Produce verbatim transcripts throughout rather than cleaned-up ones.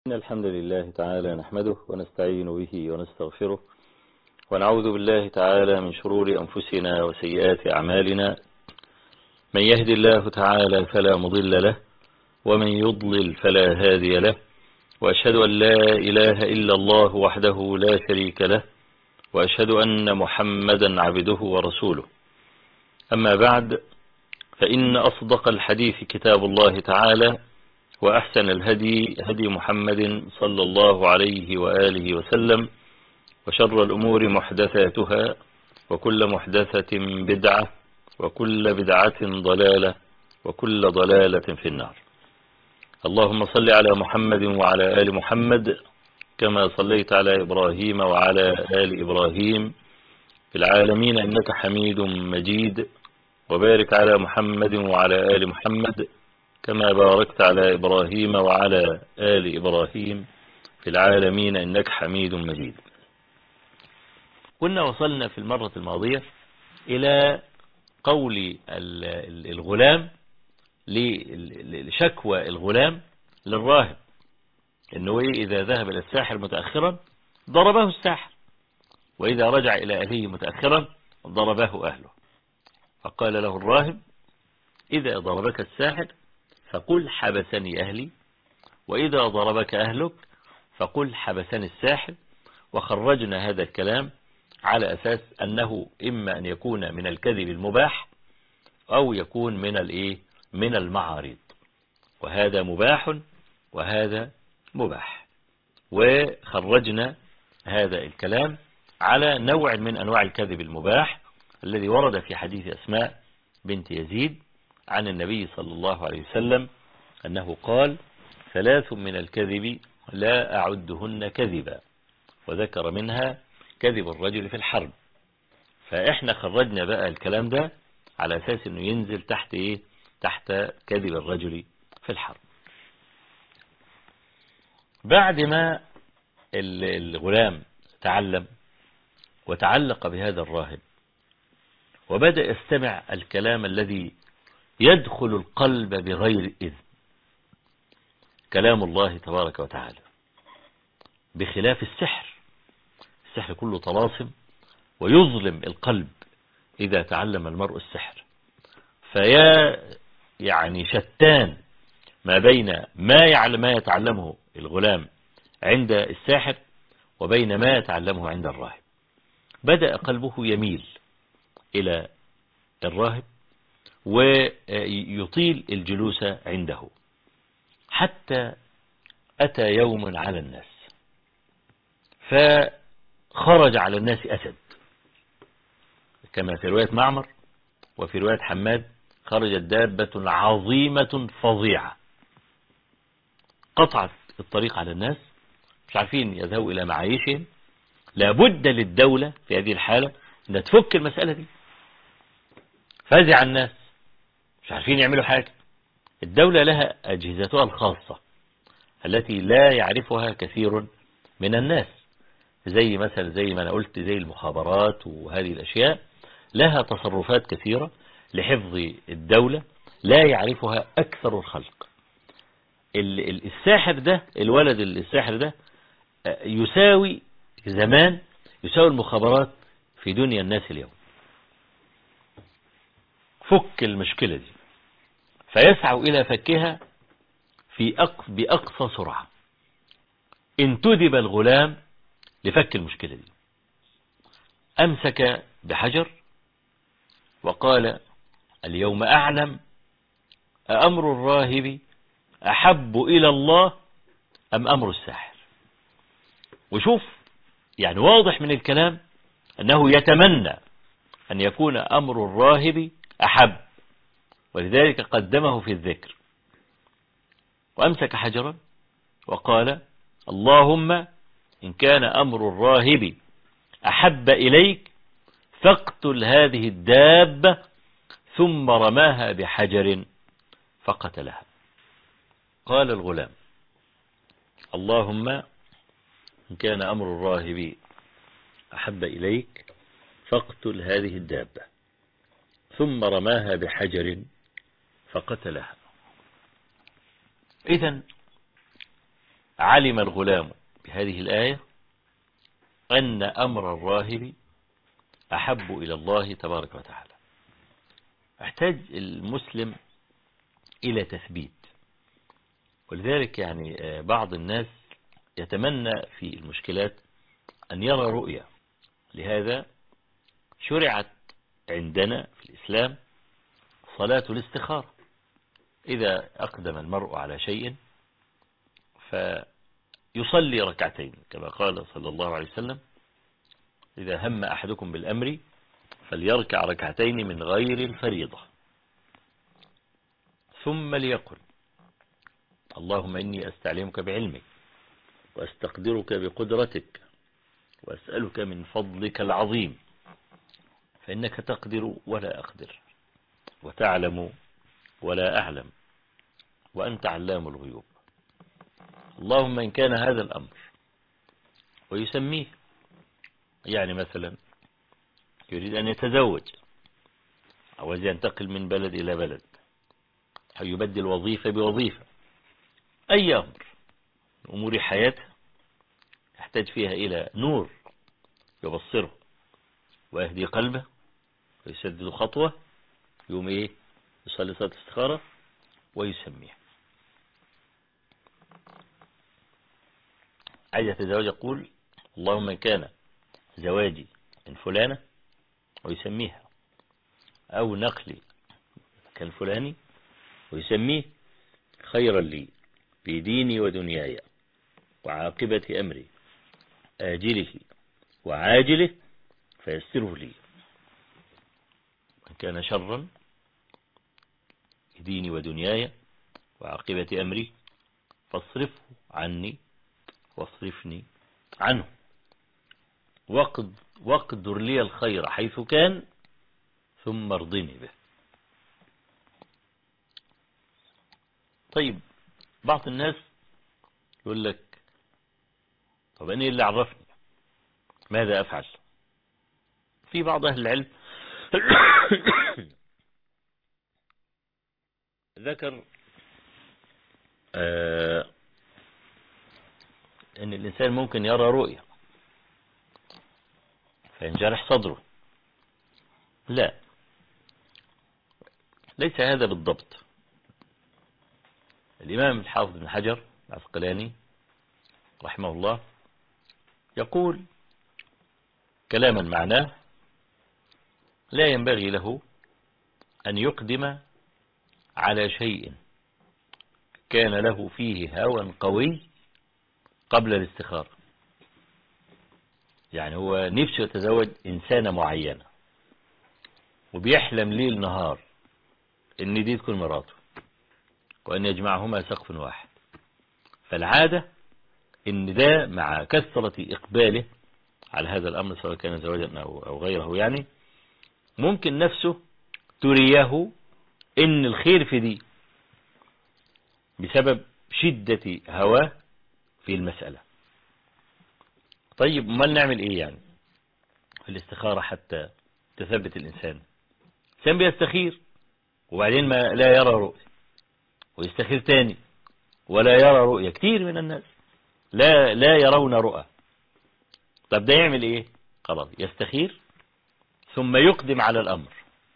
إن الحمد لله تعالى نحمده ونستعين به ونستغفره ونعوذ بالله تعالى من شرور أنفسنا وسيئات أعمالنا. من يهد الله تعالى فلا مضل له ومن يضلل فلا هادي له، وأشهد أن لا إله إلا الله وحده لا شريك له، وأشهد أن محمدا عبده ورسوله. أما بعد، فإن أصدق الحديث كتاب الله تعالى، وأحسن الهدي هدي محمد صلى الله عليه وآله وسلم، وشر الأمور محدثاتها، وكل محدثة بدعة، وكل بدعة ضلالة، وكل ضلالة في النار. اللهم صل على محمد وعلى آل محمد كما صليت على إبراهيم وعلى آل إبراهيم في العالمين إنك حميد مجيد، وبارك على محمد وعلى آل محمد كما باركت على إبراهيم وعلى آل إبراهيم في العالمين إنك حميد مجيد. كنا وصلنا في المرة الماضية إلى قول الغلام لشكوى الغلام للراهب إنه إذا ذهب إلى الساحر متأخرا ضربه الساحر، وإذا رجع إلى أهله متأخرا ضربه أهله. فقال له الراهب: إذا ضربك الساحر فقل حبسني أهلي، وإذا ضربك أهلك فقل حبسني الساحر. وخرجنا هذا الكلام على أساس أنه إما أن يكون من الكذب المباح أو يكون من الإيه من المعارض، وهذا مباح وهذا مباح. وخرجنا هذا الكلام على نوع من أنواع الكذب المباح الذي ورد في حديث أسماء بنت يزيد عن النبي صلى الله عليه وسلم أنه قال: ثلاث من الكذب لا أعدهن كذبا، وذكر منها كذب الرجل في الحرب. فإحنا خرجنا بقى الكلام ده على أساس أنه ينزل تحت إيه تحت كذب الرجل في الحرب. بعد ما الغلام تعلم وتعلق بهذا الراهب وبدأ يستمع الكلام الذي يدخل القلب بغير إذن، كلام الله تبارك وتعالى، بخلاف السحر. السحر كله طلاسم ويظلم القلب إذا تعلم المرء السحر. فيا يعني شتان ما بين ما يعلم ما يتعلمه الغلام عند الساحر وبين ما يتعلمه عند الراهب. بدأ قلبه يميل إلى الراهب ويطيل الجلوس عنده، حتى أتى يوم على الناس فخرج على الناس أسد، كما في رواية معمر وفي رواية حماد: خرجت دابة عظيمة فظيعة قطعت الطريق على الناس، مش عارفين يذهبوا إلى معايشهم. لابد للدولة في هذه الحالة أن تفك المسألة دي. فزع الناس مش عارفين يعملوا حاجة. الدولة لها أجهزتها الخاصة التي لا يعرفها كثير من الناس، زي مثلا زي ما أنا قلت زي المخابرات، وهذه الأشياء لها تصرفات كثيرة لحفظ الدولة لا يعرفها أكثر الخلق. الساحر ده، الولد الساحر ده يساوي زمان يساوي المخابرات في دنيا الناس اليوم. فك المشكلة دي، فيسعوا إلى فكها في أقص بأقصى سرعة. انتدب الغلام لفك المشكلة دي، أمسك بحجر وقال: اليوم أعلم أأمر الراهب أحب إلى الله أم أمر الساحر. وشوف يعني واضح من الكلام أنه يتمنى أن يكون أمر الراهب أحب، ولذلك قدمه في الذكر. وأمسك حجرا وقال: اللهم إن كان أمر الراهب أحب إليك فاقتل هذه الدابة، ثم رماها بحجر فقتلها. قال الغلام: اللهم إن كان أمر الراهب أحب إليك فاقتل هذه الدابة، ثم رماها بحجر فقتلها. إذن علم الغلام بهذه الآية أن أمر الراهب أحب إلى الله تبارك وتعالى. احتاج المسلم إلى تثبيت، ولذلك يعني بعض الناس يتمنى في المشكلات أن يرى رؤية. لهذا شرعت عندنا في الإسلام صلاة الاستخارة. إذا أقدم المرء على شيء فيصلي ركعتين، كما قال صلى الله عليه وسلم: إذا هم أحدكم بالأمر فليركع ركعتين من غير الفريضة، ثم ليقل: اللهم إني أستعلمك بعلمك وأستقدرك بقدرتك وأسألك من فضلك العظيم، فإنك تقدر ولا أقدر، وتعلم ولا أعلم، وأنت علام الغيوب. اللهم إن كان هذا الأمر، ويسميه، يعني مثلا يريد أن يتزوج، أو ينتقل من بلد إلى بلد، أو يبدل وظيفة بوظيفة، أي أمر أمور حياته يحتاج فيها إلى نور يبصره ويهدي قلبه ويسدد خطوة، يوم إيه؟ يصلي صلاة الاستخارة ويسميه. عايز يتزوج يقول: اللهم إن كان زواجي من فلانة، ويسميها، أو نقلي كالفلاني ويسميه، خيرا لي في ديني ودنياي وعاقبة أمري آجله وعاجله فيسره لي، وإن كان شرا في ديني ودنياي وعاقبة أمري فاصرفه عني واصرفني عنه، وقد واقدر لي الخير حيث كان ثم ارضني به. طيب، بعض الناس يقول لك: طب أنا اللي عرفني ماذا أفعل؟ في بعض أهل العلم ذكر آه أن الإنسان ممكن يرى رؤية فينجرح صدره. لا، ليس هذا بالضبط. الإمام الحافظ بن حجر العسقلاني رحمه الله يقول كلاما معناه: لا ينبغي له أن يقدم على شيء كان له فيه هوى قوي قبل الاستخارة. يعني هو نفسه يتزوج إنسانة معينة، وبيحلم ليل نهار إن دي تكون مراته، وأن يجمعهما سقف واحد. فالعادة إن ده مع كثرة إقباله على هذا الأمر، سواء كان زواجا أو غيره، يعني ممكن نفسه تريه إن الخير في دي بسبب شدة هواه في المسألة. طيب، ما نعمل إيه يعني في الاستخارة حتى تثبت الإنسان؟ الإنسان بيستخير وبعدين ما لا يرى رؤية، ويستخير تاني ولا يرى رؤية. كتير من الناس لا لا يرون رؤى. طب ده يعمل إيه؟ خلاص، يستخير ثم يقدم على الأمر.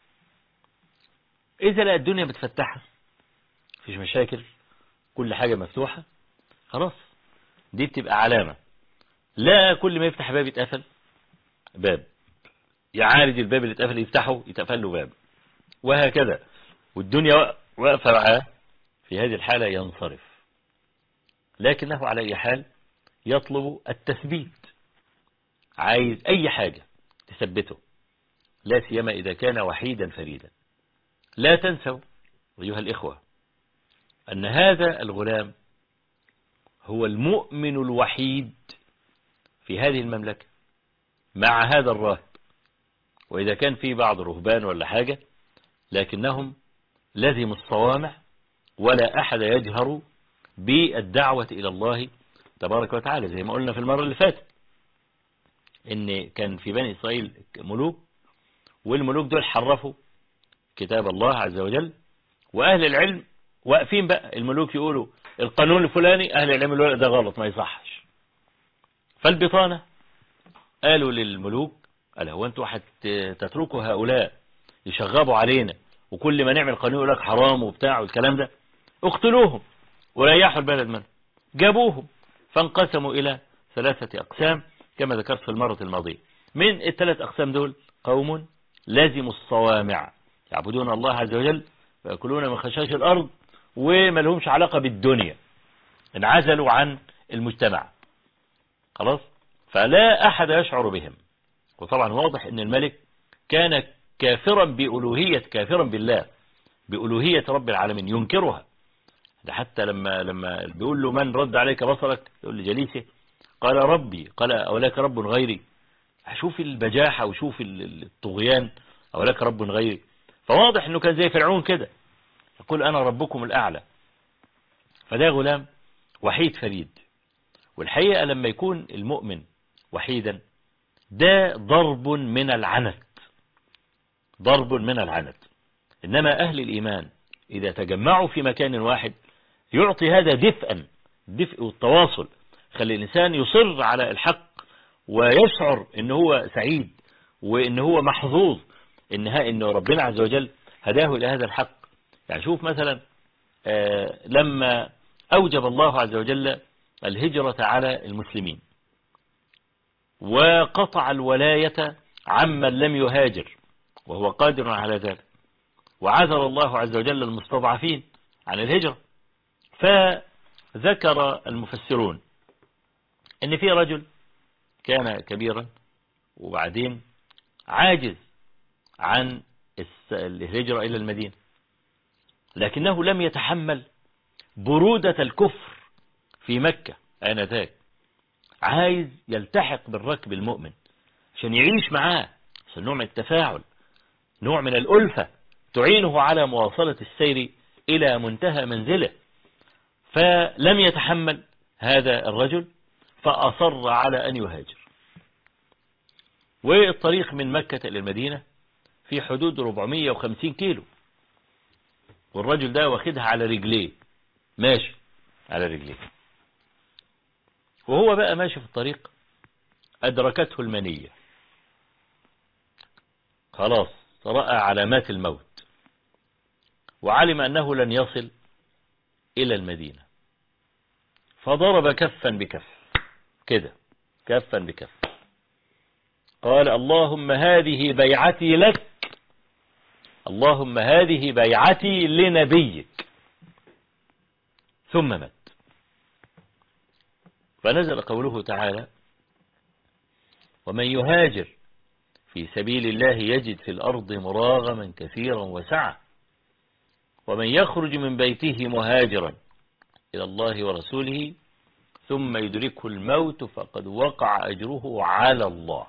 إذا لا الدنيا متفتحة، مفيش مشاكل، كل حاجة مفتوحة، خلاص دي بتبقى علامة. لا كل ما يفتح باب يتقفل باب، يعالج الباب اللي اتقفل يفتحه يتقفل له باب، وهكذا، والدنيا واقفة معاه. في هذه الحالة ينصرف، لكنه على أي حال يطلب التثبيت. عايز أي حاجة تثبته، لا سيما إذا كان وحيدا فريدا. لا تنسوا أيها الإخوة أن هذا الغلام هو المؤمن الوحيد في هذه المملكة مع هذا الراهب. وإذا كان في بعض رهبان ولا حاجة، لكنهم لزموا الصوامع، ولا أحد يجهر بالدعوة إلى الله تبارك وتعالى. زي ما قلنا في المرة اللي فاتت إن كان في بني إسرائيل ملوك، والملوك دول حرفوا كتاب الله عز وجل، وأهل العلم واقفين بقى. الملوك يقولوا القانون الفلاني أهل العلم الورق ده غلط ما يصحش. فالبطانة قالوا للملوك قال هو أنتوا هتتركوا هؤلاء يشغبوا علينا وكل ما نعمل قانون يقول لك حرام وبتاع والكلام ده، اقتلوهم وريحوا البلد منه. جابوهم فانقسموا إلى ثلاثة أقسام كما ذكرت في المرة الماضية. من الثلاث أقسام دول قوم لازموا الصوامع يعبدون الله عز وجل ويأكلون من خشاش الأرض وما لهمش علاقة بالدنيا، انعزلوا عن المجتمع خلاص، فلا أحد يشعر بهم. وطبعا واضح أن الملك كان كافرا بألوهية كافرا بالله بألوهية رب العالمين ينكرها. ده حتى لما لما بيقول له من رد عليك بصرك يقول لجليسه قال ربي، قال أولاك رب غيري. شوف البجاحة وشوف الطغيان، أولاك رب غيري. فواضح أنه كان زي فرعون كده يقول أنا ربكم الأعلى. فده غلام وحيد فريد. والحقيقة لما يكون المؤمن وحيدا ده ضرب من العنت، ضرب من العنت. إنما أهل الإيمان إذا تجمعوا في مكان واحد يعطي هذا دفئا، الدفء والتواصل، خلي الإنسان يصر على الحق ويشعر إن هو سعيد وإن هو محظوظ إنها إنه ربنا عز وجل هداه إلى هذا الحق. يعني شوف مثلا آه لما أوجب الله عز وجل الهجرة على المسلمين وقطع الولاية عمن لم يهاجر وهو قادر على ذلك، وعذر الله عز وجل المستضعفين عن الهجرة. فذكر المفسرون ان في رجل كان كبيرا وبعدين عاجز عن الهجرة إلى المدينة، لكنه لم يتحمل برودة الكفر في مكة آنذاك، عايز يلتحق بالركب المؤمن عشان يعيش معاه، عشان نوع من التفاعل، نوع من الألفة تعينه على مواصلة السير إلى منتهى منزله. فلم يتحمل هذا الرجل فأصر على أن يهاجر. والطريق من مكة إلى المدينة في حدود أربعمائة وخمسين كيلو، والرجل ده واخدها على رجليه، ماشي على رجليه. وهو بقى ماشي في الطريق أدركته المنية، خلاص رأى علامات الموت وعلم أنه لن يصل إلى المدينة، فضرب كفا بكف كده، كفا بكف، قال اللهم هذه بيعتي لك، اللهم هذه بيعتي لنبيك، ثم مات. فنزل قوله تعالى ومن يهاجر في سبيل الله يجد في الأرض مراغما كثيرا وسعة ومن يخرج من بيته مهاجرا إلى الله ورسوله ثم يدركه الموت فقد وقع أجره على الله.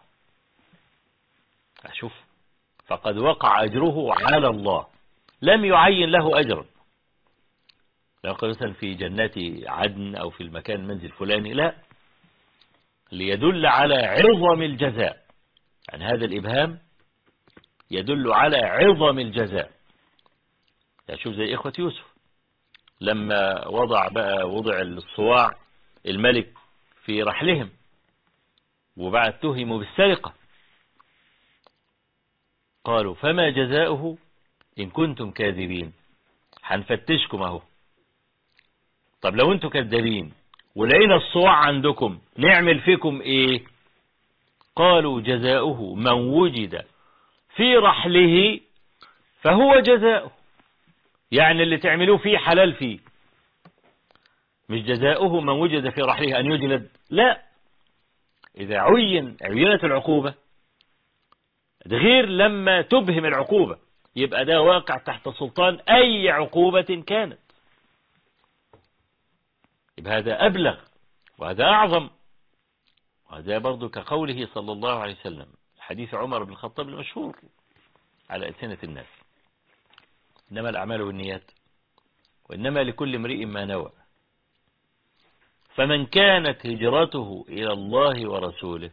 أشوف فقد وقع أجره على الله، لم يعين له أجرا، لو قال مثلا في جنات عدن أو في المكان المنزل الفلاني، لا، ليدل على عظم الجزاء. يعني هذا الإبهام يدل على عظم الجزاء. يعني شوف زي إخوة يوسف لما وضع بقى وضع الصواع الملك في رحلهم وبعد اتهموا بالسرقة، قالوا فما جزاؤه إن كنتم كاذبين، هنفتشكم اهو، طب لو انتم كذابين ولقينا الصواع عندكم نعمل فيكم ايه؟ قالوا جزاؤه من وجد في رحله فهو جزاؤه، يعني اللي تعملوه فيه حلال فيه، مش جزاؤه من وجد في رحله أن يجلد، لا، إذا عين عينت العقوبة ده غير لما تبهم العقوبة، يبقى ده واقع تحت سلطان أي عقوبة كانت، يبقى هذا أبلغ وهذا أعظم. وهذا برضو كقوله صلى الله عليه وسلم حديث عمر بن الخطاب المشهور على ألسنة الناس إنما الأعمال والنيات وإنما لكل امرئ ما نوى، فمن كانت هجرته إلى الله ورسوله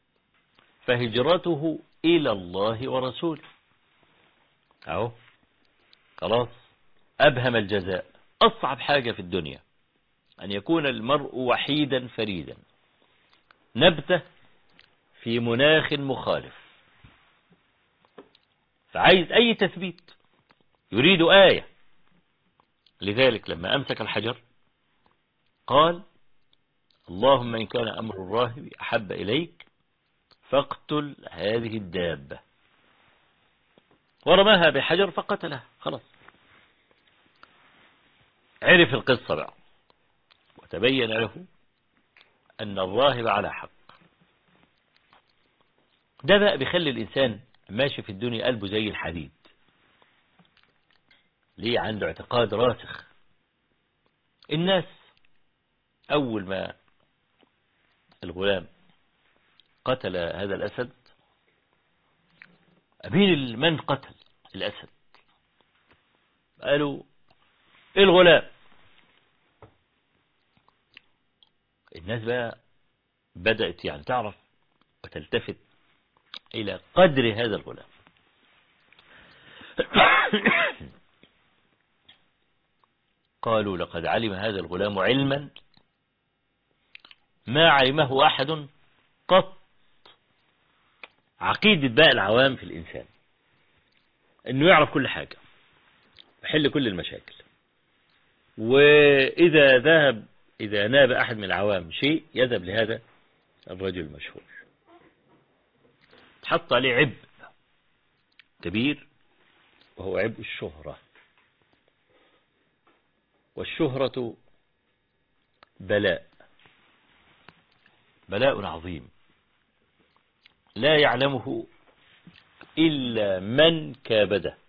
فهجرته إلى الله ورسوله. أهو خلاص أبهم الجزاء. أصعب حاجة في الدنيا أن يكون المرء وحيدا فريدا نبتة في مناخ مخالف، فعايز أي تثبيت، يريد آية. لذلك لما أمسك الحجر قال اللهم إن كان أمر الراهب أحب إليك فاقتل هذه الدابة، ورماها بحجر فقتلها. خلاص عرف القصة بقى، وتبين له أن الراهب على حق. ده بقى بيخلي الإنسان ماشي في الدنيا قلبه زي الحديد. ليه؟ عنده اعتقاد راسخ. الناس أول ما الغلام قتل هذا الأسد، أبين من قتل الأسد؟ قالوا الغلام. الناس بقى بدأت يعني تعرف وتلتفت إلى قدر هذا الغلام. قالوا لقد علم هذا الغلام علما ما علمه أحد قط. عقيدة بقى العوام في الإنسان أنه يعرف كل حاجة، يحل كل المشاكل، وإذا ذهب إذا ناب أحد من العوام شيء يذهب لهذا الرجل المشهور. تحط عليه عبء كبير وهو عبء الشهرة، والشهرة بلاء بلاء عظيم لا يعلمه إلا من كابده.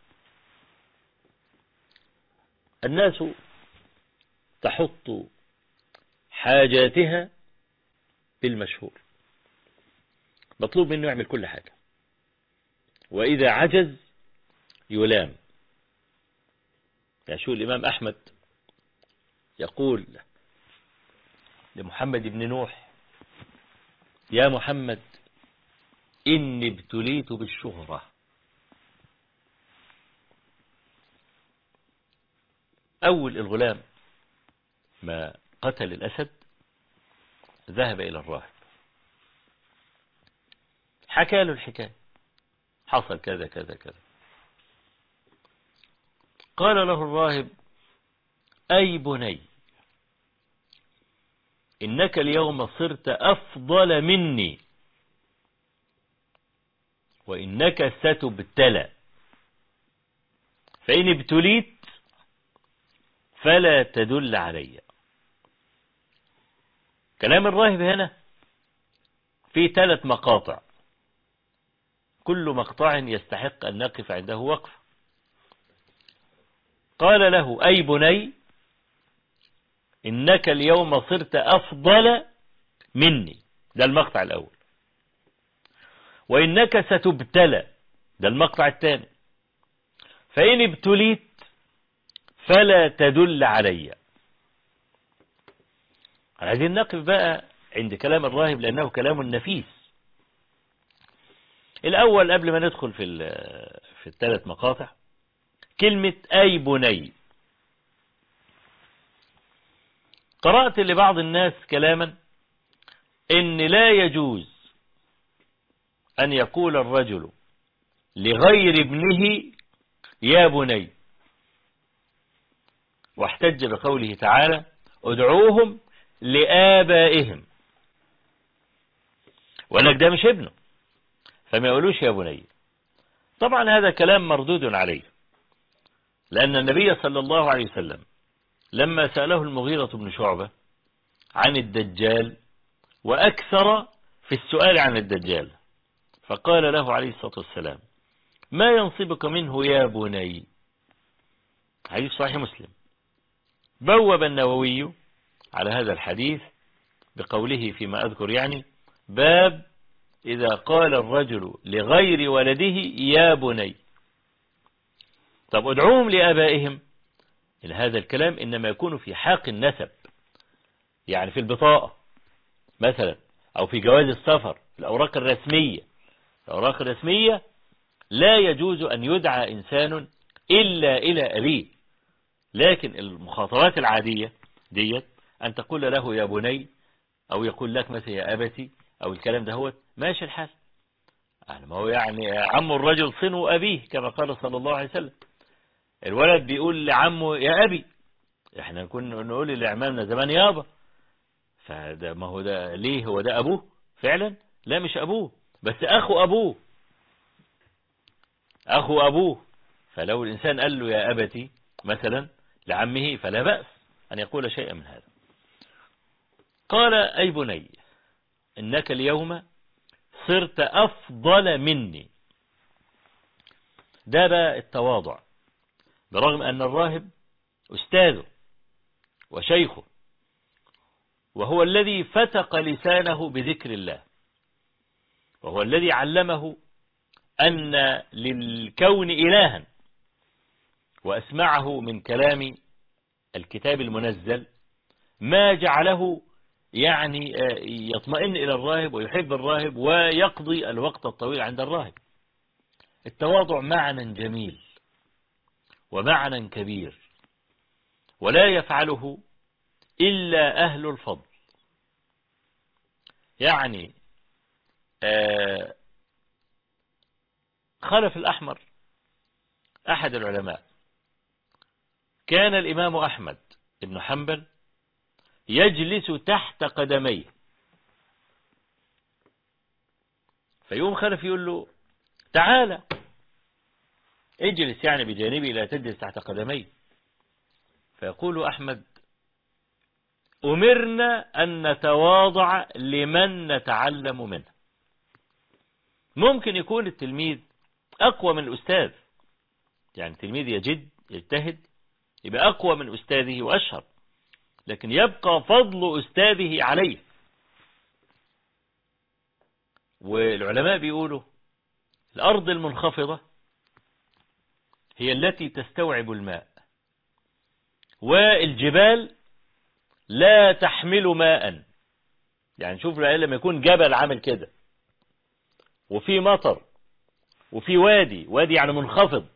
الناس تحط حاجاتها بالمشهور، مطلوب منه يعمل كل حاجة، وإذا عجز يلام. يعني شو الإمام أحمد يقول لمحمد بن نوح يا محمد إني ابتليت بالشهرة. أول الغلام ما قتل الأسد ذهب إلى الراهب، حكى له الحكاية، حصل كذا كذا كذا. قال له الراهب أي بني إنك اليوم صرت أفضل مني، وإنك ستبتلى، فإن ابتليت فلا تدل علي. كلام الراهب هنا في ثلاث مقاطع، كل مقطع يستحق أن نقف عنده وقف. قال له أي بني إنك اليوم صرت أفضل مني، ده المقطع الأول. وإنك ستبتلى، ده المقطع الثاني. فإن ابتليت فلا تدل علي. عايزين نقف بقى عند كلام الراهب لأنه كلام نفيس. الأول قبل ما ندخل في في الثلاث مقاطع، كلمة أي بني. قرأت لبعض الناس كلاما إن لا يجوز أن يقول الرجل لغير ابنه يا بني، واحتج بقوله تعالى ادعوهم لآبائهم، ولك ده مش ابنه فما يقولوش يا بني. طبعا هذا كلام مردود عليه، لأن النبي صلى الله عليه وسلم لما سأله المغيرة بن شعبة عن الدجال وأكثر في السؤال عن الدجال، فقال له عليه الصلاة والسلام ما ينصبك منه يا بني. حديث صحيح مسلم. بوب النووي على هذا الحديث بقوله فيما أذكر يعني باب إذا قال الرجل لغير ولده يا بني. طب ادعوهم لآبائهم، إن هذا الكلام إنما يكون في حاق النسب، يعني في البطاقة مثلا، أو في جواز السفر، الأوراق الرسمية. الأوراق الرسمية لا يجوز أن يدعى إنسان إلا إلى أبيه، لكن المخاطبات العادية ديت أن تقول له يا بني، أو يقول لك مثلا يا أبتي، أو الكلام ده هو ماشي الحال. يعني ما هو يعني عم الرجل صنو أبيه كما قال صلى الله عليه وسلم. الولد بيقول لعمه يا أبي، احنا كنا نقول لعمامنا زمان يابا. فده ما هو ده ليه؟ هو ده أبوه فعلا؟ لا مش أبوه، بس أخو أبوه، أخو أبوه. فلو الإنسان قال له يا أبتي مثلا لعمه فلا بأس أن يقول شيئا من هذا. قال أي بني إنك اليوم صرت أفضل مني. ده بقى التواضع، برغم أن الراهب أستاذه وشيخه، وهو الذي فتق لسانه بذكر الله، وهو الذي علمه أن للكون إلها، وأسمعه من كلام الكتاب المنزل ما جعله يعني يطمئن إلى الراهب ويحب الراهب ويقضي الوقت الطويل عند الراهب. التواضع معنى جميل ومعنى كبير، ولا يفعله إلا أهل الفضل. يعني خلف الأحمر أحد العلماء، كان الإمام أحمد بن حنبل يجلس تحت قدميه، فيوم خلف يقول له تعالى اجلس يعني بجانبي لا تجلس تحت قدمي. فيقول أحمد أمرنا أن نتواضع لمن نتعلم منه. ممكن يكون التلميذ أقوى من الأستاذ، يعني التلميذ يجد يجتهد يبقى أقوى من أستاذه وأشهر، لكن يبقى فضل أستاذه عليه. والعلماء بيقولوا الأرض المنخفضة هي التي تستوعب الماء، والجبال لا تحمل ماء. يعني شوف لما يكون جبل عامل كده وفي مطر وفي وادي، وادي يعني منخفض،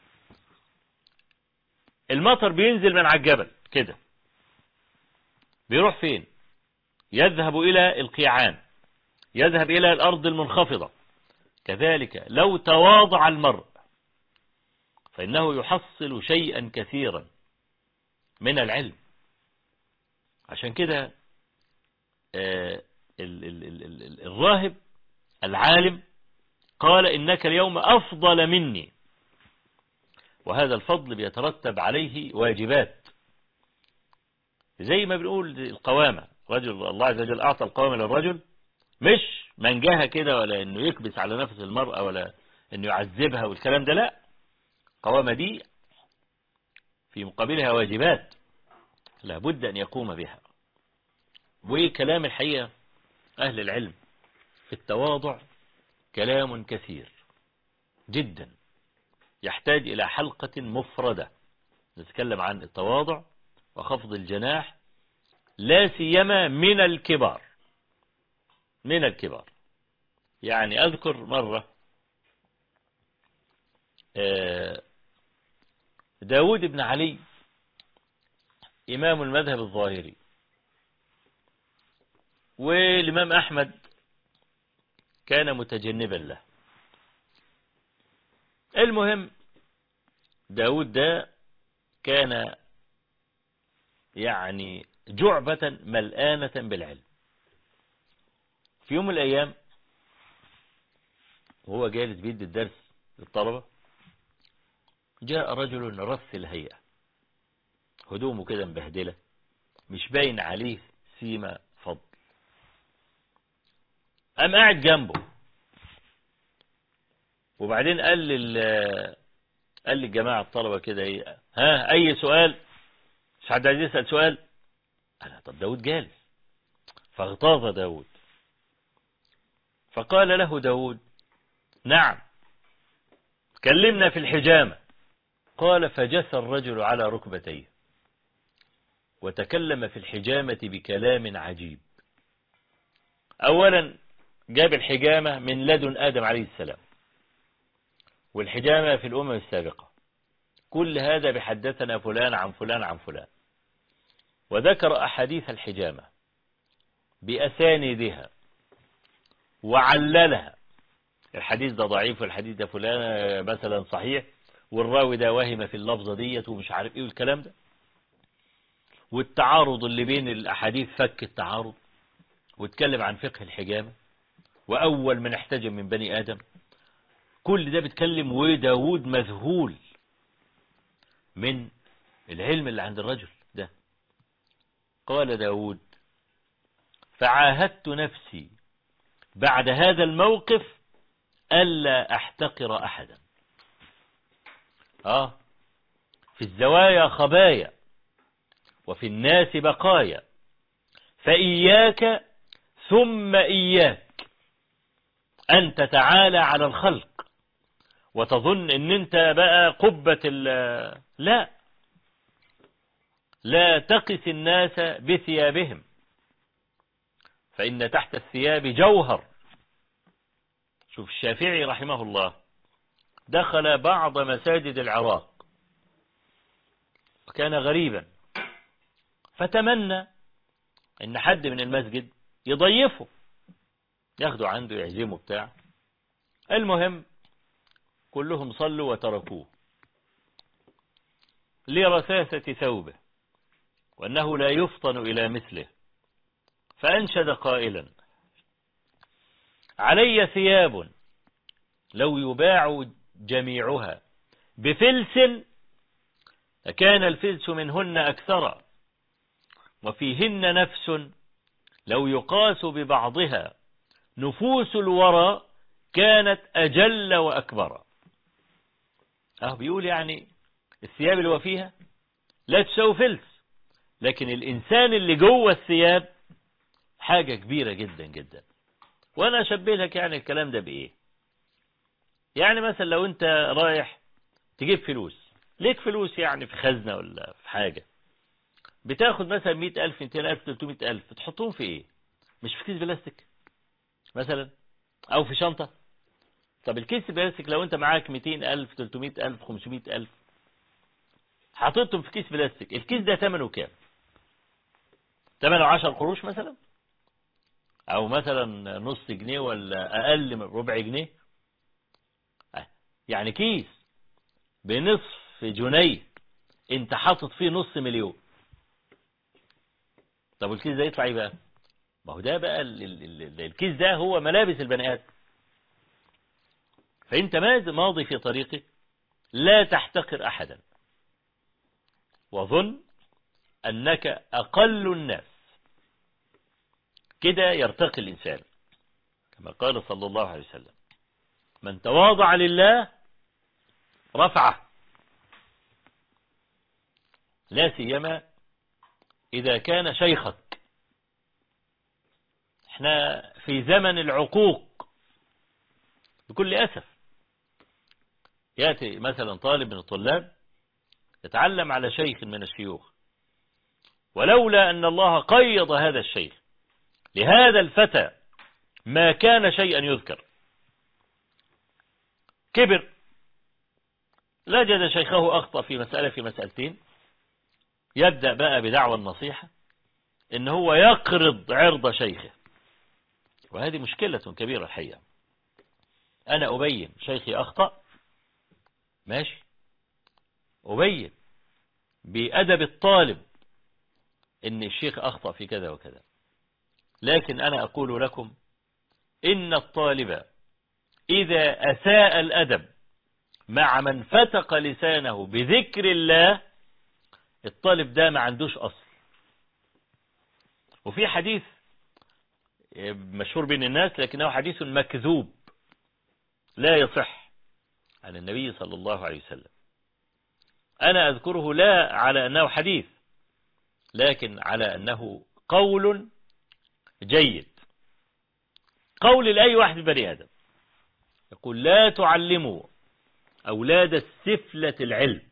المطر بينزل من على الجبل كده بيروح فين؟ يذهب إلى القيعان، يذهب إلى الأرض المنخفضة. كذلك لو تواضع المرء فإنه يحصل شيئا كثيرا من العلم. عشان كده آه الراهب العالم قال إنك اليوم أفضل مني، وهذا الفضل بيترتب عليه واجبات، زي ما بنقول القوامة. رجل الله عز وجل أعطى القوامة للرجل، مش منجاها كده ولا إنه يكبس على نفس المرأة ولا إنه يعذبها والكلام ده، لا. القوامة دي في مقابلها واجبات لابد أن يقوم بها. وكلام الحقيقة أهل العلم في التواضع كلام كثير جدا، يحتاج إلى حلقة مفردة نتكلم عن التواضع وخفض الجناح، لا سيما من الكبار. من الكبار يعني أذكر مرة داود بن علي إمام المذهب الظاهري، والإمام أحمد كان متجنبا له. المهم داود ده كان يعني جعبة ملآنة بالعلم. في يوم من الأيام وهو جالس بيدي الدرس للطلبة، جاء رجل رث الهيئة، هدومه كده مبهدلة، مش باين عليه سيما فضل. قام قاعد جنبه، وبعدين قال لل قال للجماعة الطلبة كده ايه، ها أي سؤال؟ مش حد عايز يسأل سؤال؟ قال طب داود جالس. فاغتاظ داود، فقال له داود نعم كلمنا في الحجامة. قال فجث الرجل على ركبتيه وتكلم في الحجامة بكلام عجيب. أولا جاب الحجامة من لدن آدم عليه السلام، والحجامة في الأمم السابقة، كل هذا بحدثنا فلان عن فلان عن فلان. وذكر أحاديث الحجامة بأسانيدها وعللها، الحديث ده ضعيف والحديث ده فلان مثلا صحيح والراوي ده وهم في اللفظة ديت ومش عارف ايه والكلام ده، والتعارض اللي بين الأحاديث فك التعارض، واتكلم عن فقه الحجامة وأول من احتجم من بني آدم. كل ده بيتكلم، وداود مذهول من العلم اللي عند الرجل ده. قال داود: فعاهدت نفسي بعد هذا الموقف ألا أحتقر أحدا. آه في الزوايا خبايا وفي الناس بقايا، فإياك ثم إياك أن تتعالى على الخلق وتظن أن أنت بقى قبة ال لا لا تقس الناس بثيابهم، فإن تحت الثياب جوهر. شوف الشافعي رحمه الله دخل بعض مساجد العراق وكان غريبا، فتمنى ان حد من المسجد يضيفه، ياخده عنده يعزمه بتاع. المهم كلهم صلوا وتركوه لرثاثة ثوبه وأنه لا يفطن إلى مثله، فأنشد قائلا: علي ثياب لو يباع جميعها بفلس لكان الفلس منهن أكثر، وفيهن نفس لو يقاس ببعضها نفوس الورى كانت أجل وأكبر. أه بيقول يعني الثياب اللي هو فيها لا تساوي فلس، لكن الإنسان اللي جوه الثياب حاجة كبيرة جدا جدا. وأنا أشبه لك يعني الكلام ده بإيه؟ يعني مثلا لو أنت رايح تجيب فلوس، ليك فلوس يعني في خزنة ولا في حاجة، بتاخد مثلا مئة ألف مئتين ألف ثلاثمئة ألف، تحطهم في إيه؟ مش في كيس بلاستيك مثلا أو في شنطة؟ طب الكيس البلاستيك لو أنت معاك مئتين ألف ثلاثمئة ألف خمسمئة ألف حطيتهم في كيس بلاستيك، الكيس ده ثمنه كام؟ ثمنه عشر قروش مثلا، أو مثلا نص جنيه ولا أقل من ربع جنيه. يعني كيس بنصف جنيه أنت حاطط فيه نص مليون. طب الكيس ده يطلع ايه بقى؟ ما هو ده بقى ال ال ال الكيس ده هو ملابس البني آدم. فأنت ماضي في طريقك لا تحتقر أحدا، وظن أنك أقل الناس، كده يرتقي الإنسان. كما قال صلى الله عليه وسلم: من تواضع لله رفعه، لا سيما إذا كان شيخك. احنا في زمن العقوق بكل أسف. يأتي مثلا طالب من الطلاب يتعلم على شيخ من الشيوخ، ولولا أن الله قيض هذا الشيخ لهذا الفتى ما كان شيئا يذكر. كبر لجد شيخه أخطأ في مسألة في مسألتين، يبدأ بقى بدعوى النصيحة إن هو يقرض عرض شيخه، وهذه مشكلة كبيرة الحقيقة. أنا أبين شيخي أخطأ، ماشي، أبين بأدب الطالب إن الشيخ أخطأ في كذا وكذا، لكن أنا أقول لكم إن الطالب إذا أساء الأدب مع من فتق لسانه بذكر الله، الطالب ده ما عندوش أصل. وفي حديث مشهور بين الناس لكنه حديث مكذوب لا يصح عن النبي صلى الله عليه وسلم. أنا أذكره لا على أنه حديث، لكن على أنه قول جيد، قول لأي واحد بني آدم. يقول: لا تعلموا أولاد السفلة العلم.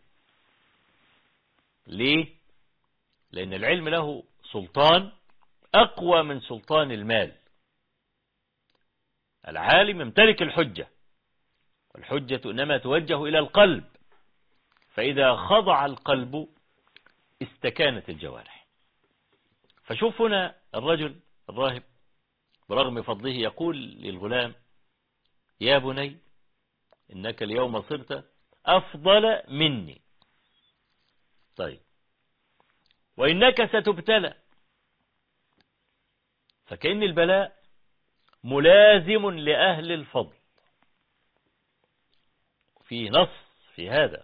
ليه؟ لأن العلم له سلطان أقوى من سلطان المال. العالم يمتلك الحجة، والحجة إنما توجه إلى القلب، فإذا خضع القلب استكانت الجوارح. فشوف هنا الرجل الراهب برغم فضله يقول للغلام يا بني إنك اليوم صرت أفضل مني. طيب وإنك ستبتلى، فكأن البلاء ملازم لأهل الفضل. في نص في هذا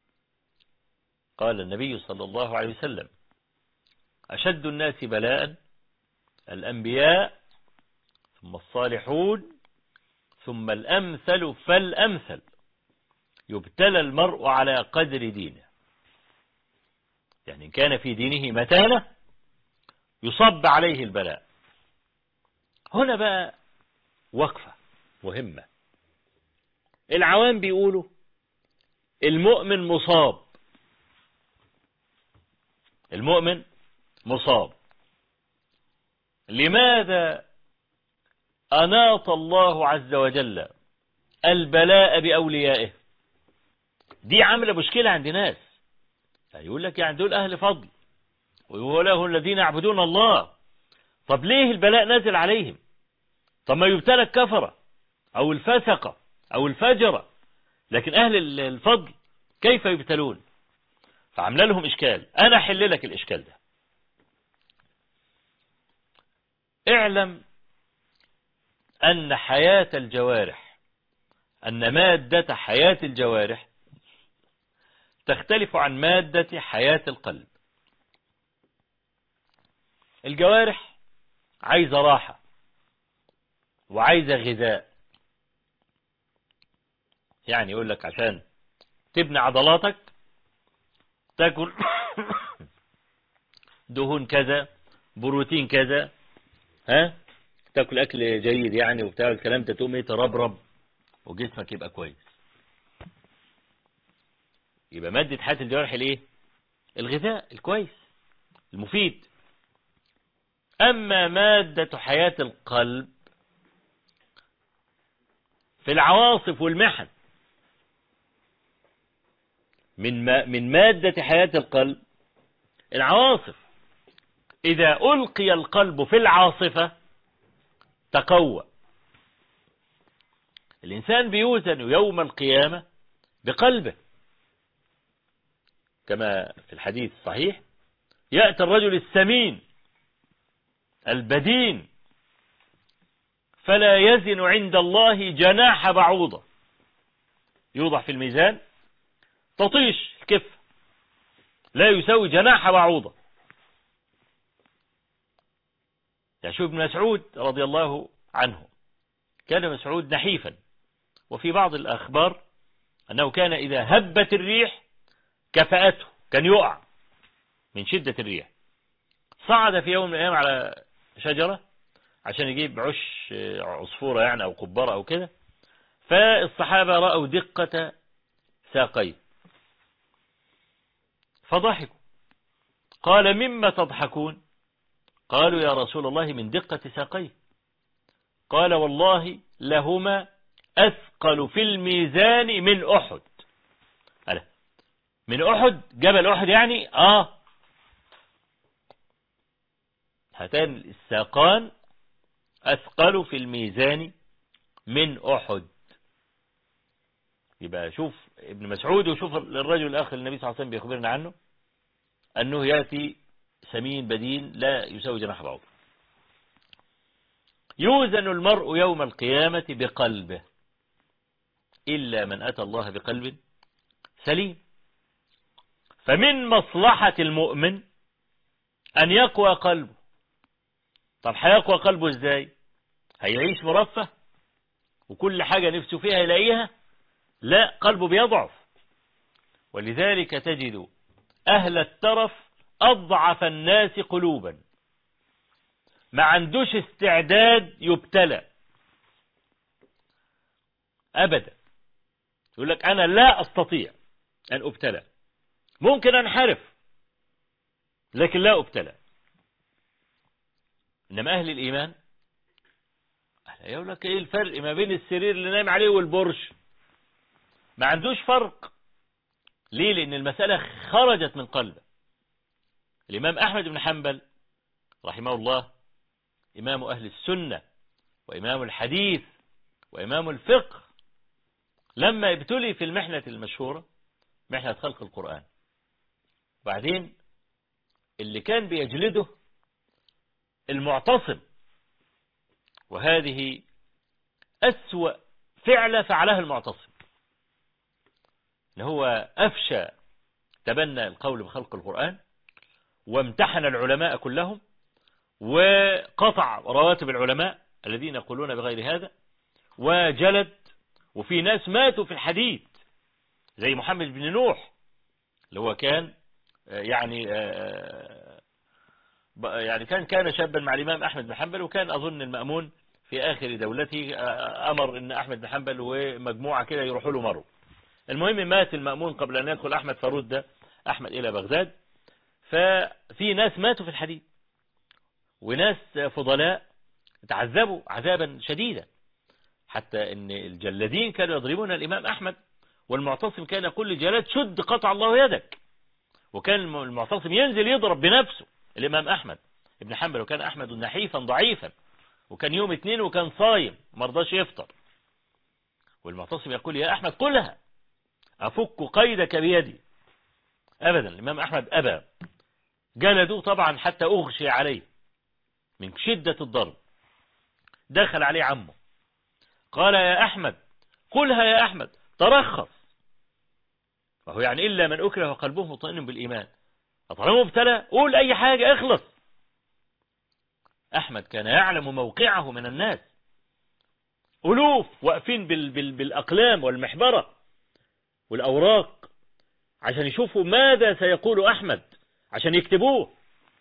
قال النبي صلى الله عليه وسلم أشد الناس بلاء الأنبياء ثم الصالحون ثم الأمثل فالأمثل يبتلى المرء على قدر دينه. يعني إن كان في دينه متانة يصب عليه البلاء. هنا بقى وقفة مهمة. العوام بيقولوا المؤمن مصاب، المؤمن مصاب. لماذا أناط الله عز وجل البلاء بأوليائه؟ دي عاملة مشكلة عند ناس. يقول لك يعني دول أهل فضل وله الذين يعبدون الله، طب ليه البلاء نازل عليهم؟ طب ما يبتلى الكفرة أو الفسقة أو الفجرة، لكن أهل الفضل كيف يبتلون؟ فعمل لهم إشكال. أنا أحل لك الإشكال ده. اعلم أن حياة الجوارح، أن مادة حياة الجوارح تختلف عن مادة حياة القلب. الجوارح عايزة راحة وعايزة غذاء. يعني يقول لك عشان تبني عضلاتك تاكل دهون كذا، بروتين كذا، ها، تاكل اكل جيد يعني وبتاع الكلام ده، تقوم ايه تربرب وجسمك يبقى كويس. يبقى مادة حياة الجوارح الايه؟ الغذاء الكويس المفيد. اما مادة حياة القلب في العواصف والمحن. من ما من مادة حياة القلب العواصف. إذا ألقي القلب في العاصفة تقوى. الإنسان بيوزن يوم القيامة بقلبه، كما في الحديث الصحيح يأتي الرجل السمين البدين فلا يزن عند الله جناح بعوضة. يوضع في الميزان تطيش الكفة، لا يساوي جناح بعوضة. يعني شوف ابن مسعود رضي الله عنه، كان مسعود نحيفا، وفي بعض الأخبار أنه كان إذا هبت الريح كفأته، كان يقع من شدة الريح. صعد في يوم من الأيام على شجرة عشان يجيب عش عصفورة يعني أو قبارة أو كده، فالصحابة رأوا دقة ساقيه فضحكوا. قال مما تضحكون؟ قالوا يا رسول الله من دقة ساقيه. قال والله لهما أثقل في الميزان من أحد. ألا من أحد؟ جبل أحد يعني؟ آه هاتان الساقان أثقل في الميزان من أحد. يبقى شوف ابن مسعود وشوف الرجل الآخر النبي صلى الله عليه وسلم بيخبرنا عنه أنه يأتي سمين بدين لا يساوي جناح بعوضة. يوزن المرء يوم القيامة بقلبه إلا من أتى الله بقلب سليم. فمن مصلحة المؤمن أن يقوى قلبه. طب هيقوى قلبه إزاي؟ هيعيش مرفه وكل حاجة نفسه فيها يلاقيها؟ لا، قلبه بيضعف. ولذلك تجد أهل الترف أضعف الناس قلوبا، ما عندوش استعداد يبتلى أبدا. يقول لك أنا لا أستطيع أن أبتلى، ممكن أنحرف لكن لا أبتلى. إنما أهل الإيمان يقول لك إيه الفرق ما بين السرير اللي نايم عليه والبرش؟ ما عندوش فرق. ليه؟ لأن المسألة خرجت من قلبه. الإمام أحمد بن حنبل رحمه الله إمام أهل السنة وإمام الحديث وإمام الفقه، لما ابتلي في المحنة المشهورة محنة خلق القرآن، بعدين اللي كان بيجلده المعتصم، وهذه أسوأ فعلة فعلها المعتصم، اللي هو أفشى تبنى القول بخلق القرآن وامتحن العلماء كلهم وقطع رواتب العلماء الذين يقولون بغير هذا وجلد، وفي ناس ماتوا في الحديث زي محمد بن نوح اللي هو كان يعني يعني كان كان شابا مع الإمام أحمد بن حنبل، وكان أظن المأمون في آخر دولته أمر إن أحمد بن حنبل ومجموعة كده يروحوا له مروا. المهم مات المأمون قبل أن يدخل أحمد، فرد أحمد إلى بغداد، ففي ناس ماتوا في الحديث وناس فضلاء تعذبوا عذابا شديدا، حتى ان الجلادين كانوا يضربون الإمام أحمد، والمعتصم كان يقول للجلاد شد قطع الله يدك، وكان المعتصم ينزل يضرب بنفسه الإمام أحمد ابن حنبل، وكان أحمد نحيفا ضعيفا، وكان يوم اثنين وكان صايم مرضاش يفطر، والمعتصم يقول يا أحمد قلها أفك قيدك بيدي، أبدا الإمام أحمد أبى، جلدوه طبعا حتى أغشي عليه من شدة الضرب. دخل عليه عمه قال يا أحمد قلها يا أحمد ترخص، وهو يعني إلا من أكره وقلبه مطمئن بالإيمان، أطالما مبتلى قول أي حاجة اخلص. أحمد كان يعلم موقعه من الناس، ألوف واقفين بال بال بالأقلام والمحبرة والأوراق عشان يشوفوا ماذا سيقول أحمد عشان يكتبوه.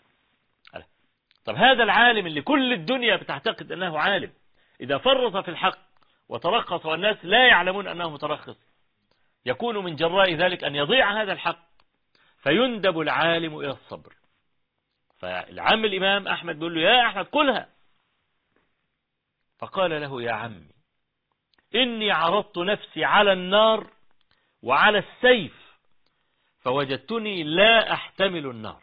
طب هذا العالم اللي كل الدنيا بتعتقد أنه عالم، إذا فرط في الحق وترخص والناس لا يعلمون أنه مترخص، يكون من جراء ذلك أن يضيع هذا الحق، فيندب العالم إلى الصبر. فالعم الإمام أحمد بيقول له يا أحمد قلها، فقال له يا عمي إني عرضت نفسي على النار وعلى السيف فوجدتني لا أحتمل النار.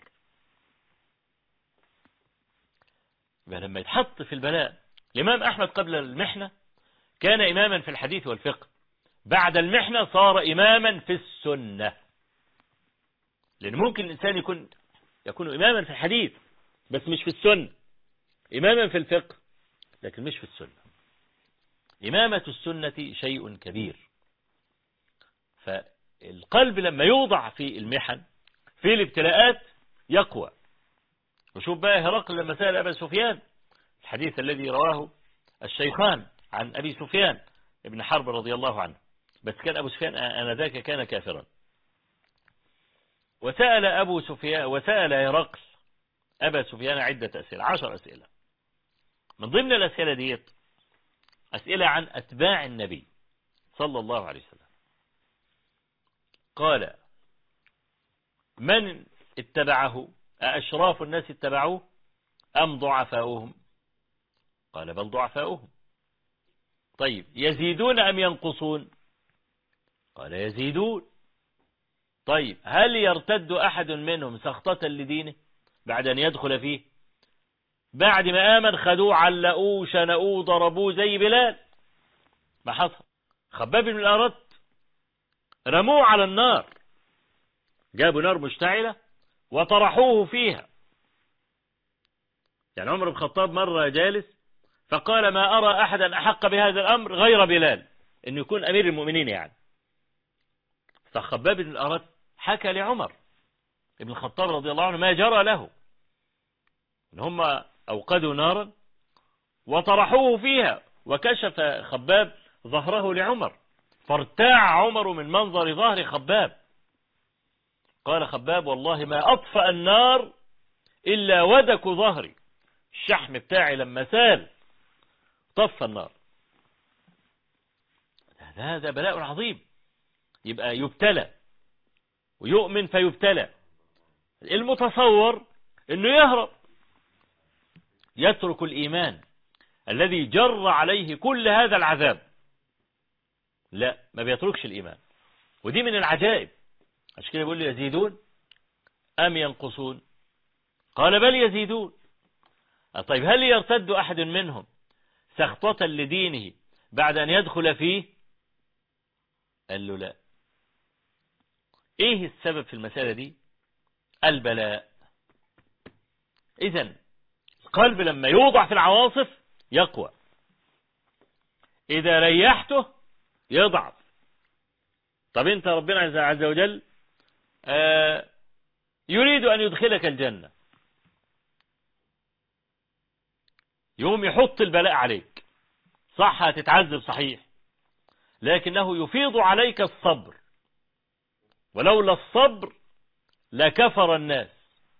لما يتحط في البلاء، الإمام أحمد قبل المحنة كان إماما في الحديث والفقه، بعد المحنة صار إماما في السنة، لأن ممكن الإنسان يكون يكون إماما في الحديث بس مش في السنة، إماما في الفقه لكن مش في السنة. إمامة السنة شيء كبير، فالقلب لما يوضع في المحن في الابتلاءات يقوى. وشوف بقى هرقل لما سأل أبا سفيان، الحديث الذي رواه الشيخان عن أبي سفيان ابن حرب رضي الله عنه، بس كان أبو سفيان آنذاك كان كافرا، وسأل أبو سفيان وسأل هرقل أبا سفيان عدة أسئلة، عشر أسئلة، من ضمن الأسئلة ديت أسئلة عن أتباع النبي صلى الله عليه وسلم. قال من اتبعه؟ أأشراف الناس اتبعوه أم ضعفاؤهم؟ قال بل ضعفاؤهم. طيب يزيدون أم ينقصون؟ قال يزيدون. طيب هل يرتد أحد منهم سخطة لدينه بعد أن يدخل فيه؟ بعد ما آمن خدوه علقوه شنقوه ضربوه زي بلال ما حصل. خباب بن الأرت رموه على النار، جابوا نار مشتعلة وطرحوه فيها. يعني عمر بن الخطاب مرة جالس فقال ما أرى أحدا أحق بهذا الأمر غير بلال إنه يكون أمير المؤمنين يعني. فخباب بن الأرت حكى لعمر ابن الخطاب رضي الله عنه ما جرى له، إن هم أوقدوا نارا وطرحوه فيها، وكشف خباب ظهره لعمر فارتاع عمر من منظر ظهر خباب. قال خباب والله ما أطفأ النار إلا ودك ظهري، الشحم بتاعي لما سال طفى النار. هذا بلاء عظيم. يبقى يبتلى ويؤمن فيبتلى، المتصور انه يهرب يترك الإيمان الذي جر عليه كل هذا العذاب، لا ما بيتركش الإيمان. ودي من العجائب، عشان كده بيقول لي يزيدون أم ينقصون؟ قال بل يزيدون. طيب هل يرتد أحد منهم سخطة لدينه بعد أن يدخل فيه؟ قال له لا. إيه السبب في المسألة دي؟ البلاء. إذن القلب لما يوضع في العواصف يقوى، إذا ريحته يضعف. طب أنت ربنا عز وجل آه يريد أن يدخلك الجنة، يوم يحط البلاء عليك، صح هتتعذب صحيح، لكنه يفيض عليك الصبر، ولولا الصبر لكفر الناس.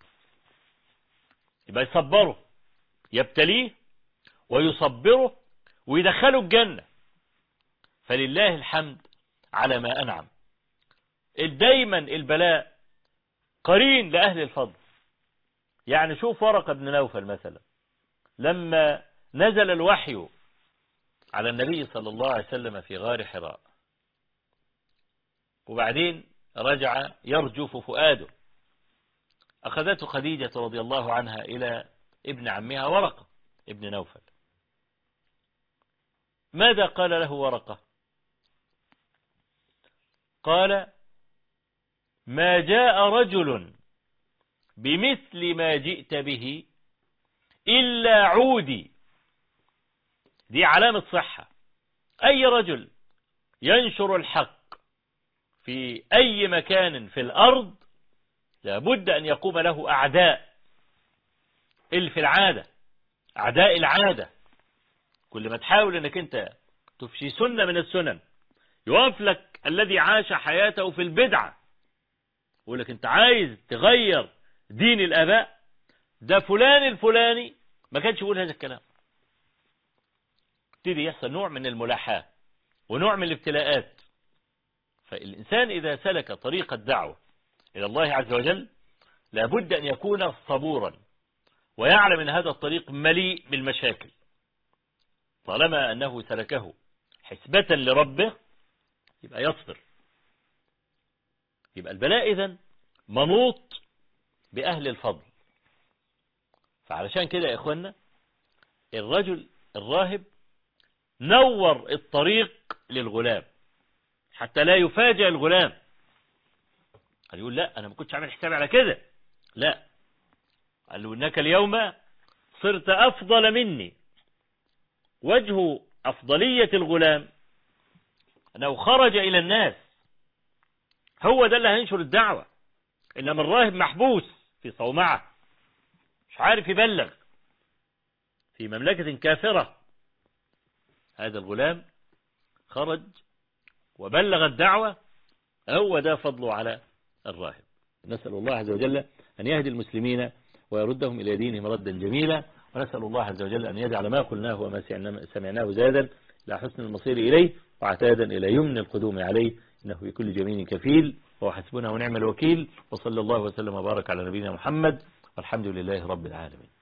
يبقى يصبره، يبتليه ويصبره ويدخله الجنة. فلله الحمد على ما أنعم. دايما البلاء قرين لأهل الفضل. يعني شوف ورقة بن نوفل مثلا، لما نزل الوحي على النبي صلى الله عليه وسلم في غار حراء، وبعدين رجع يرجف فؤاده، أخذته خديجة رضي الله عنها إلى ابن عمها ورقة ابن نوفل. ماذا قال له ورقة؟ قال: ما جاء رجل بمثل ما جئت به إلا عودي. دي علامة صحة. أي رجل ينشر الحق في أي مكان في الأرض لابد أن يقوم له أعداء. اللي في العادة، أعداء العادة، كل ما تحاول أنك أنت تفشي سنة من السنن يوقف لك الذي عاش حياته في البدعة، يقول لك أنت عايز تغير دين الآباء، ده فلان الفلاني ما كانش يقول هذا الكلام. ابتدي يحصل نوع من الملاحاة ونوع من الابتلاءات. فالإنسان إذا سلك طريق الدعوة إلى الله عز وجل لابد أن يكون صبورا، ويعلم أن هذا الطريق مليء بالمشاكل. طالما أنه سلكه حسبة لربه يبقى يصبر. يبقى البلاء إذن منوط بأهل الفضل. فعلشان كده يا إخوانا الرجل الراهب نور الطريق للغلام حتى لا يفاجئ الغلام. قال يقول لا أنا ما كنتش عامل حسابي على كده، لا. قال له إنك اليوم صرت أفضل مني. وجه أفضلية الغلام أنه خرج إلى الناس، هو ده اللي هينشر الدعوة. إنما الراهب محبوس في صومعة مش عارف يبلغ في مملكة كافرة. هذا الغلام خرج وبلغ الدعوة، هو ده فضله على الراهب. نسأل الله عز وجل أن يهدي المسلمين ويردهم إلى دينهم ردا جميلا، ونسأل الله عز وجل أن يجعل ما قلناه وما سمعناه زادا إلى حسن المصير إليه وعتادا إلى يمن القدوم عليه، إنه بكل جميل كفيل وهو حسبنا ونعم الوكيل. وصلى الله وسلم وبارك على نبينا محمد والحمد لله رب العالمين.